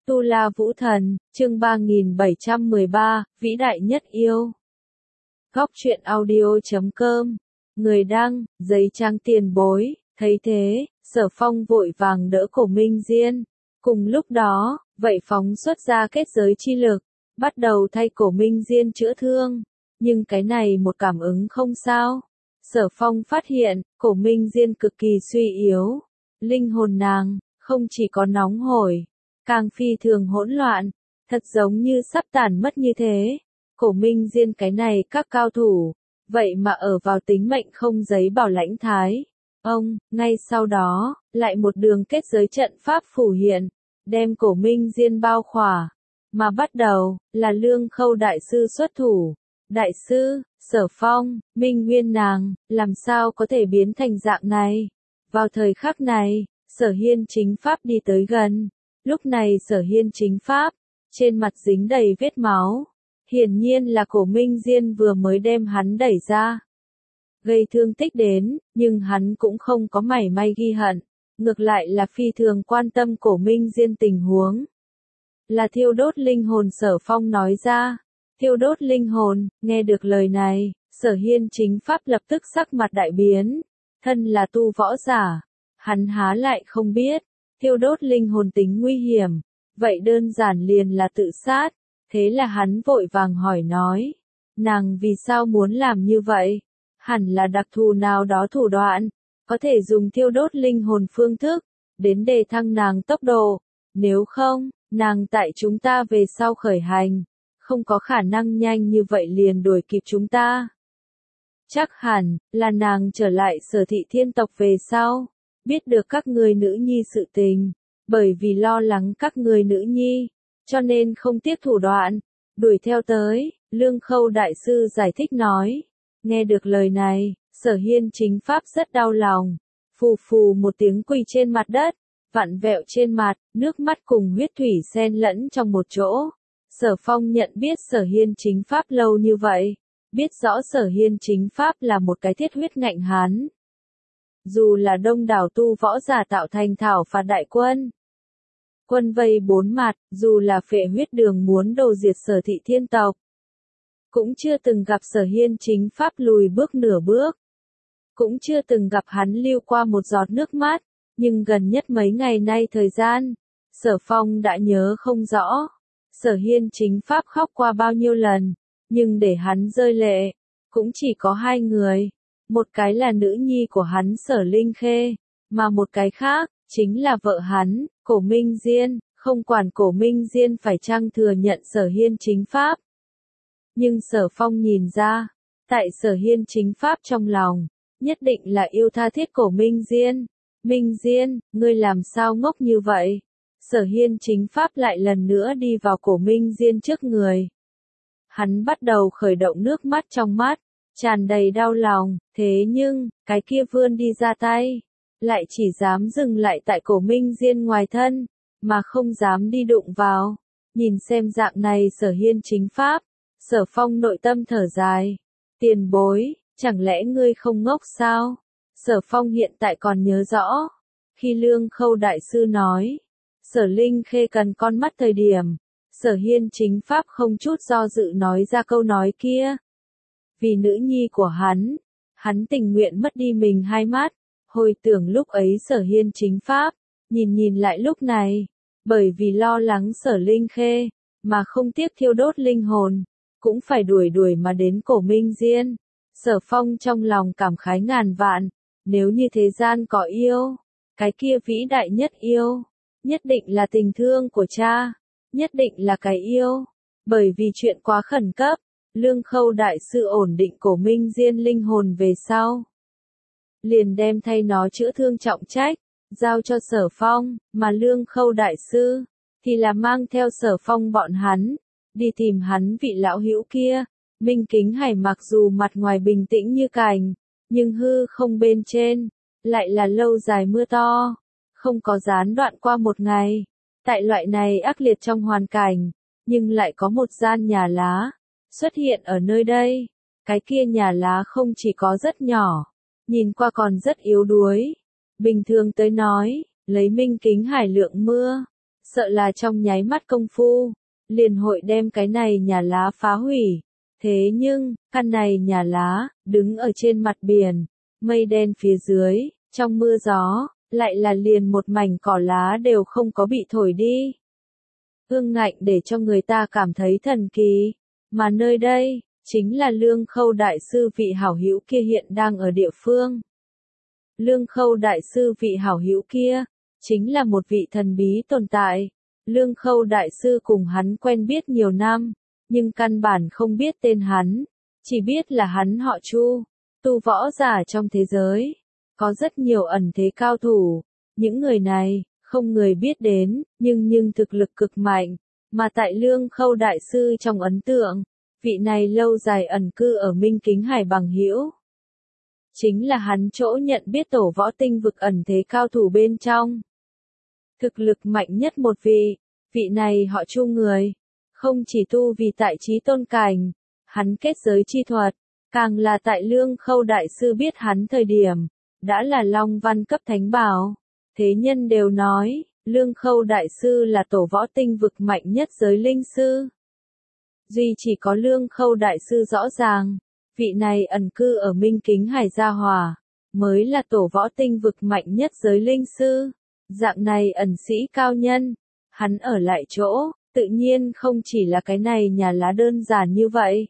Tu La Vũ Thần, chương 3713, Vĩ đại nhất yêu. Góc truyện audio.com. Người đăng, giấy trang tiền bối, thấy thế, Sở Phong vội vàng đỡ Cổ Minh Diên. Cùng lúc đó, vậy phóng xuất ra kết giới chi lực, bắt đầu thay Cổ Minh Diên chữa thương. Nhưng cái này một cảm ứng không sao. Sở Phong phát hiện, Cổ Minh Diên cực kỳ suy yếu. Linh hồn nàng, không chỉ có nóng hổi, càng phi thường hỗn loạn, thật giống như sắp tàn mất như thế. Cổ Minh Diên cái này các cao thủ, vậy mà ở vào tính mệnh không giấy bảo lãnh thái. Ngay sau đó, lại một đường kết giới trận pháp phủ hiện, đem Cổ Minh Diên bao khỏa. Mà bắt đầu, là Lương Khâu đại sư xuất thủ. Đại sư, Sở Phong, Minh Nguyên nàng, làm sao có thể biến thành dạng này? Vào thời khắc này, Sở Hiên chính pháp đi tới gần. Lúc này Sở Hiên chính pháp, trên mặt dính đầy vết máu. Hiển nhiên là Cổ Minh Diên vừa mới đem hắn đẩy ra, gây thương tích đến, nhưng hắn cũng không có mảy may ghi hận. Ngược lại là phi thường quan tâm Cổ Minh Diên tình huống. Là thiêu đốt linh hồn, Sở Phong nói ra. Thiêu đốt linh hồn, nghe được lời này, Sở Hiên chính pháp lập tức sắc mặt đại biến. Thân là tu võ giả, hắn há lại không biết, thiêu đốt linh hồn tính nguy hiểm, vậy đơn giản liền là tự sát. Thế là hắn vội vàng hỏi nói, nàng vì sao muốn làm như vậy? Hẳn là đặc thù nào đó thủ đoạn, có thể dùng thiêu đốt linh hồn phương thức, đến đề thăng nàng tốc độ. Nếu không, nàng tại chúng ta về sau khởi hành, không có khả năng nhanh như vậy liền đuổi kịp chúng ta. Chắc hẳn, là nàng trở lại Sở Thị Thiên tộc về sau, biết được các người nữ nhi sự tình, bởi vì lo lắng các người nữ nhi, cho nên không tiếc thủ đoạn, đuổi theo tới. Lương Khâu đại sư giải thích nói. Nghe được lời này, Sở Hiên chính pháp rất đau lòng, phù phù một tiếng quỳ trên mặt đất, vặn vẹo trên mặt, nước mắt cùng huyết thủy xen lẫn trong một chỗ. Sở Phong nhận biết Sở Hiên chính pháp lâu như vậy, biết rõ Sở Hiên chính pháp là một cái thiết huyết ngạnh hán. Dù là đông đảo tu võ giả tạo thành thảo phạt đại quân, quân vây bốn mặt, dù là phệ huyết đường muốn đồ diệt Sở Thị Thiên tộc, cũng chưa từng gặp Sở Hiên chính pháp lùi bước nửa bước, cũng chưa từng gặp hắn lưu qua một giọt nước mắt. Nhưng gần nhất mấy ngày nay thời gian, Sở Phong đã nhớ không rõ, Sở Hiên chính pháp khóc qua bao nhiêu lần, nhưng để hắn rơi lệ, cũng chỉ có hai người. Một cái là nữ nhi của hắn Sở Linh Khê, mà một cái khác, chính là vợ hắn, Cổ Minh Diên. Không quản Cổ Minh Diên phải chăng thừa nhận Sở Hiên chính pháp, nhưng Sở Phong nhìn ra, tại Sở Hiên chính pháp trong lòng, nhất định là yêu tha thiết Cổ Minh Diên. Minh Diên, ngươi làm sao ngốc như vậy? Sở Hiên chính pháp lại lần nữa đi vào Cổ Minh Diên trước người. Hắn bắt đầu khởi động nước mắt trong mắt, tràn đầy đau lòng, thế nhưng, cái kia vươn đi ra tay, lại chỉ dám dừng lại tại Cổ Minh Diên ngoài thân, mà không dám đi đụng vào. Nhìn xem dạng này Sở Hiên chính pháp, Sở Phong nội tâm thở dài. Tiền bối, chẳng lẽ ngươi không ngốc sao? Sở Phong hiện tại còn nhớ rõ, khi Lương Khâu đại sư nói, Sở Linh Khê cần con mắt thời điểm, Sở Hiên chính pháp không chút do dự nói ra câu nói kia. Vì nữ nhi của hắn tình nguyện mất đi mình hai mắt. Hồi tưởng lúc ấy Sở Hiên chính pháp, nhìn lại lúc này, bởi vì lo lắng Sở Linh Khê, mà không tiếc thiêu đốt linh hồn, cũng phải đuổi mà đến Cổ Minh Diên. Sở Phong trong lòng cảm khái ngàn vạn, nếu như thế gian có yêu, cái kia vĩ đại nhất yêu, nhất định là tình thương của cha, nhất định là cái yêu. Bởi vì chuyện quá khẩn cấp, Lương Khâu đại sư ổn định Cổ Minh Diên linh hồn về sau, liền đem thay nó chữa thương trọng trách, giao cho Sở Phong, mà Lương Khâu đại sư, thì là mang theo Sở Phong bọn hắn, đi tìm hắn vị lão hữu kia. Minh Kính Hải mặc dù mặt ngoài bình tĩnh như cành, nhưng hư không bên trên, lại là lâu dài mưa to, không có gián đoạn qua một ngày. Tại loại này ác liệt trong hoàn cảnh, nhưng lại có một gian nhà lá xuất hiện ở nơi đây. Cái kia nhà lá không chỉ có rất nhỏ, nhìn qua còn rất yếu đuối. Bình thường tới nói, lấy Minh Kính Hải lượng mưa, sợ là trong nháy mắt công phu, liền hội đem cái này nhà lá phá hủy. Thế nhưng, căn này nhà lá, đứng ở trên mặt biển, mây đen phía dưới, trong mưa gió, lại là liền một mảnh cỏ lá đều không có bị thổi đi. Ương ngạnh để cho người ta cảm thấy thần kỳ, mà nơi đây, chính là Lương Khâu Đại Sư vị hảo hữu kia hiện đang ở địa phương. Lương Khâu Đại Sư vị hảo hữu kia, chính là một vị thần bí tồn tại. Lương Khâu Đại Sư cùng hắn quen biết nhiều năm, nhưng căn bản không biết tên hắn, chỉ biết là hắn họ Chu, tu võ giả trong thế giới. Có rất nhiều ẩn thế cao thủ, những người này, không người biết đến, nhưng thực lực cực mạnh, mà tại Lương Khâu Đại Sư trong ấn tượng, vị này lâu dài ẩn cư ở Minh Kính Hải bằng hữu. Chính là hắn chỗ nhận biết tổ võ tinh vực ẩn thế cao thủ bên trong. Thực lực mạnh nhất một vị này họ Chu người, không chỉ tu vì tại trí tôn cảnh, hắn kết giới chi thuật, càng là tại Lương Khâu Đại Sư biết hắn thời điểm, đã là Long Văn cấp thánh bảo. Thế nhân đều nói, Lương Khâu Đại Sư là tổ võ tinh vực mạnh nhất giới linh sư. Duy chỉ có Lương Khâu Đại Sư rõ ràng, vị này ẩn cư ở Minh Kính Hải Gia Hòa, mới là tổ võ tinh vực mạnh nhất giới linh sư. Dạng này ẩn sĩ cao nhân, hắn ở lại chỗ, tự nhiên không chỉ là cái này nhà lá đơn giản như vậy.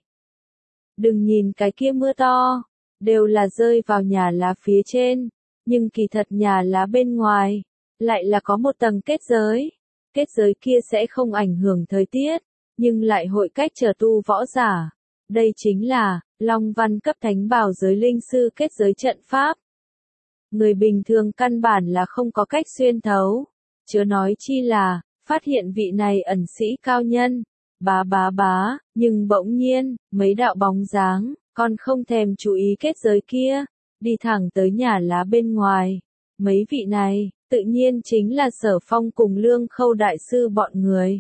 Đừng nhìn cái kia mưa to, đều là rơi vào nhà lá phía trên, nhưng kỳ thật nhà lá bên ngoài, lại là có một tầng kết giới. Kết giới kia sẽ không ảnh hưởng thời tiết, nhưng lại hội cách trở tu võ giả. Đây chính là, Long Văn cấp thánh bảo giới linh sư kết giới trận pháp. Người bình thường căn bản là không có cách xuyên thấu, chớ nói chi là, phát hiện vị này ẩn sĩ cao nhân. Bá, nhưng bỗng nhiên, mấy đạo bóng dáng, còn không thèm chú ý kết giới kia, đi thẳng tới nhà lá bên ngoài. Mấy vị này, tự nhiên chính là Sở Phong cùng Lương Khâu Đại Sư bọn người.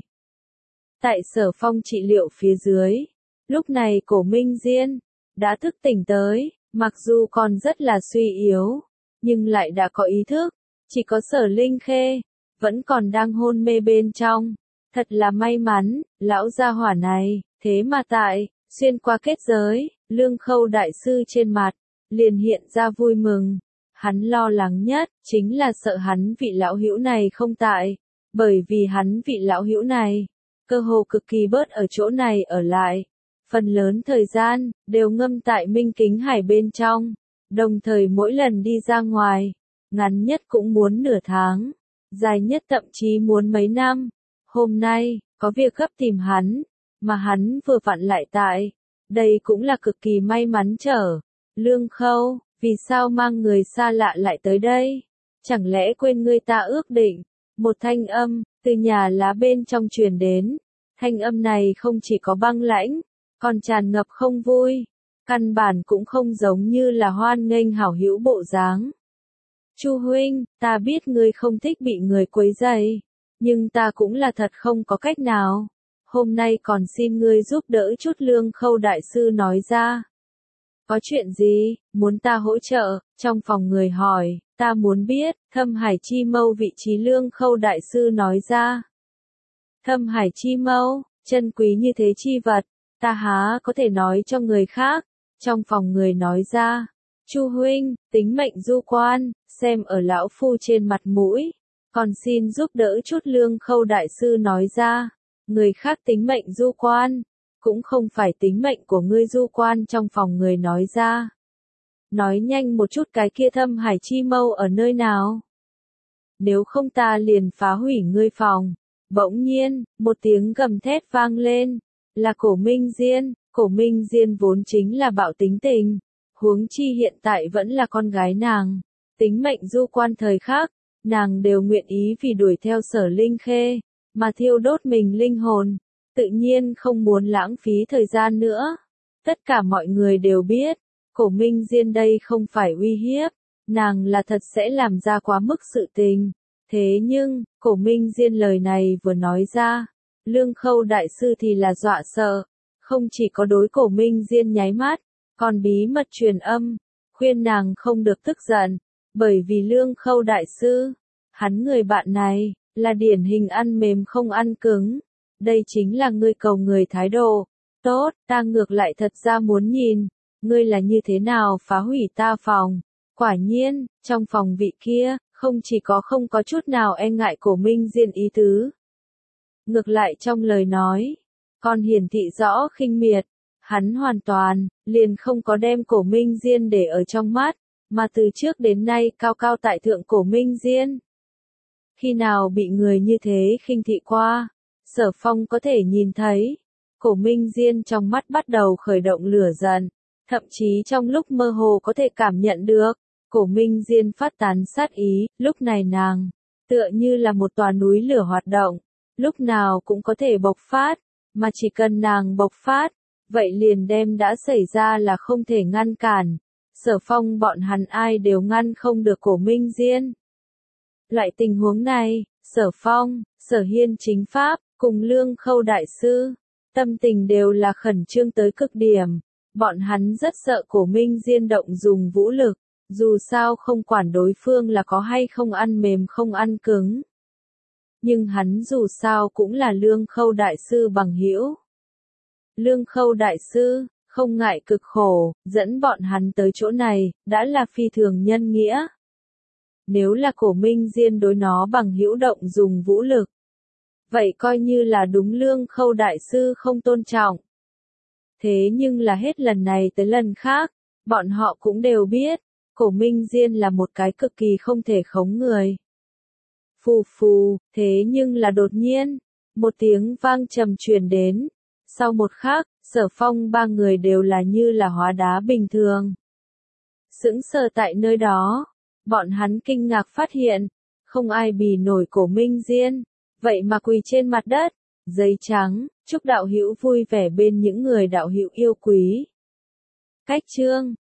Tại Sở Phong trị liệu phía dưới, lúc này Cổ Minh Diên đã thức tỉnh tới, mặc dù còn rất là suy yếu, nhưng lại đã có ý thức. Chỉ có Sở Linh Khê vẫn còn đang hôn mê bên trong. Thật là may mắn, lão gia hỏa này, thế mà tại, xuyên qua kết giới, Lương Khâu Đại Sư trên mặt, liền hiện ra vui mừng. Hắn lo lắng nhất, chính là sợ hắn vị lão hữu này không tại, bởi vì hắn vị lão hữu này, cơ hồ cực kỳ bớt ở chỗ này ở lại. Phần lớn thời gian, đều ngâm tại Minh Kính Hải bên trong, đồng thời mỗi lần đi ra ngoài, ngắn nhất cũng muốn nửa tháng, dài nhất thậm chí muốn mấy năm. Hôm nay, có việc gấp tìm hắn, mà hắn vừa vặn lại tại. Đây cũng là cực kỳ may mắn trở. Lương Khâu, vì sao mang người xa lạ lại tới đây? Chẳng lẽ quên ngươi ta ước định? Một thanh âm, từ nhà lá bên trong truyền đến. Thanh âm này không chỉ có băng lãnh, còn tràn ngập không vui. Căn bản cũng không giống như là hoan nghênh hảo hữu bộ dáng. Chu huynh, ta biết ngươi không thích bị người quấy rầy. Nhưng ta cũng là thật không có cách nào. Hôm nay còn xin ngươi giúp đỡ chút. Lương Khâu Đại Sư nói ra. Có chuyện gì, muốn ta hỗ trợ? Trong phòng người hỏi, ta muốn biết, Thâm Hải Chi Mâu vị trí. Lương Khâu Đại Sư nói ra. Thâm Hải Chi Mâu, chân quý như thế chi vật, ta há có thể nói cho người khác. Trong phòng người nói ra. Chu huynh, tính mệnh du quan, xem ở lão phu trên mặt mũi. Còn xin giúp đỡ chút. Lương Khâu Đại Sư nói ra, người khác tính mệnh du quan, cũng không phải tính mệnh của ngươi du quan. Trong phòng người nói ra, nói nhanh một chút, cái kia Thâm Hải Chi Mâu ở nơi nào? Nếu không ta liền phá hủy ngươi phòng. Bỗng nhiên, một tiếng gầm thét vang lên, là Cổ Minh Diên. Cổ Minh Diên vốn chính là bạo tính tình, huống chi hiện tại vẫn là con gái nàng. Tính mệnh du quan thời khác, nàng đều nguyện ý vì đuổi theo Sở Linh Khê, mà thiêu đốt mình linh hồn, tự nhiên không muốn lãng phí thời gian nữa. Tất cả mọi người đều biết, Cổ Minh Diên đây không phải uy hiếp, nàng là thật sẽ làm ra quá mức sự tình. Thế nhưng, Cổ Minh Diên lời này vừa nói ra, Lương Khâu Đại Sư thì là dọa sợ, không chỉ có đối Cổ Minh Diên nháy mắt, còn bí mật truyền âm, khuyên nàng không được tức giận, bởi vì Lương Khâu Đại Sư, hắn người bạn này, là điển hình ăn mềm không ăn cứng. Đây chính là ngươi cầu người thái độ. Tốt, ta ngược lại thật ra muốn nhìn, ngươi là như thế nào phá hủy ta phòng. Quả nhiên, trong phòng vị kia, không chỉ không có chút nào e ngại Cổ Minh Diên ý tứ. Ngược lại trong lời nói, còn hiển thị rõ khinh miệt, hắn hoàn toàn, liền không có đem Cổ Minh Diên để ở trong mắt, mà từ trước đến nay cao cao tại thượng Cổ Minh Diên. Khi nào bị người như thế khinh thị qua, Sở Phong có thể nhìn thấy, Cổ Minh Diên trong mắt bắt đầu khởi động lửa giận, thậm chí trong lúc mơ hồ có thể cảm nhận được, Cổ Minh Diên phát tán sát ý, lúc này nàng, tựa như là một tòa núi lửa hoạt động, lúc nào cũng có thể bộc phát, mà chỉ cần nàng bộc phát, vậy liền đem đã xảy ra là không thể ngăn cản. Sở Phong bọn hắn ai đều ngăn không được Cổ Minh Diên. Loại tình huống này, Sở Phong, Sở Hiên chính pháp, cùng Lương Khâu đại sư, tâm tình đều là khẩn trương tới cực điểm. Bọn hắn rất sợ Cổ Minh Diên động dùng vũ lực, dù sao không quản đối phương là có hay không ăn mềm không ăn cứng. Nhưng hắn dù sao cũng là Lương Khâu đại sư bằng hữu. Lương Khâu đại sư, không ngại cực khổ, dẫn bọn hắn tới chỗ này, đã là phi thường nhân nghĩa. Nếu là Cổ Minh Diên đối nó bằng hữu động dùng vũ lực, vậy coi như là đúng Lương Khâu đại sư không tôn trọng. Thế nhưng là hết lần này tới lần khác, bọn họ cũng đều biết, Cổ Minh Diên là một cái cực kỳ không thể khống người. Phù phù, thế nhưng là đột nhiên, một tiếng vang trầm truyền đến. Sau một khắc, Sở Phong ba người đều là như là hóa đá bình thường. Sững sờ tại nơi đó, bọn hắn kinh ngạc phát hiện, không ai bì nổi Cổ Minh Diên, vậy mà quỳ trên mặt đất, giấy trắng, chúc đạo hữu vui vẻ bên những người đạo hữu yêu quý. Cách chương